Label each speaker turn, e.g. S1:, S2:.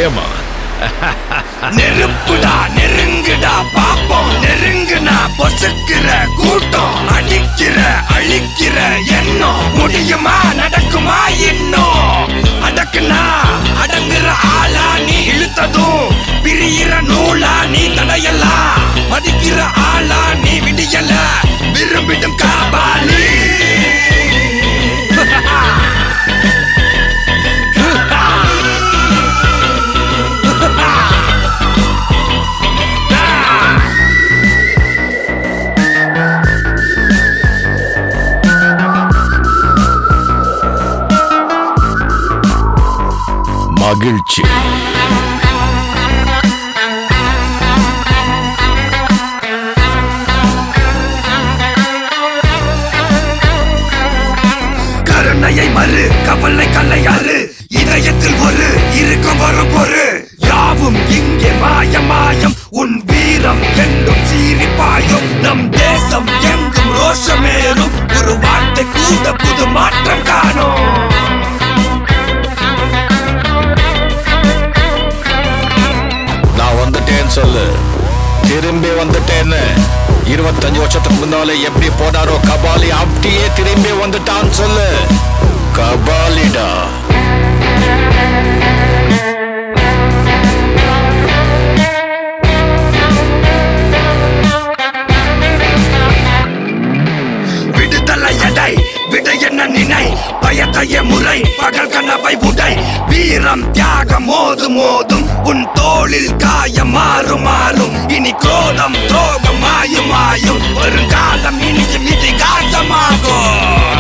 S1: ஏமா
S2: நெருப்புடா நெருங்குடா பாப்போம் நெருங்குனா பொசுக்கிற கூட்டம் அடிக்கிற அழிக்கிற எண்ணம் முடியுமா நடக்குமா இன்னும் அடக்குனா அடங்குற ஆளா நீ இழுத்ததும் பிரியிற நூலா நீ தடையலாம் மதிக்கிற ஆளா நீ விடியல விரும்பிடும் காபாலி
S1: மகிழ்ச்சி
S2: கருணையை மறு கவலை கல்லையாறு இதயத்தில் ஒரு இருக்கும் வரும் பொறு யாவும் இங்கே மாயம் மாயம் உன் வீரம் என்றும் சீரிப்பாயும் நம் தேசம் எங்கும் ரோஷமேறும் ஒரு வார்த்தை கூட புது மாற்றம் காணும்
S1: நான் வந்துட்டேன்னு சொல்லு திரும்பி வந்துட்டேன்னு 25 வருஷத்துக்கு முன்னாலே எப்படி போனாரோ கபாலி அப்படியே திரும்பி வந்துட்டான்னு சொல்லு கபாலிடா
S2: விடுதலை எடை விடை என்ன நினை பயத்தைய முறை பகல் கனவை உடை வீரம் தியாகம் மோதும் மோதும் உன் தோளில் காயம் மாறும் மாறும் இனி குரோதம் துரோகம் மாயும் மாயும் வருங்காலம் இனியும் இதிகாசமாகும்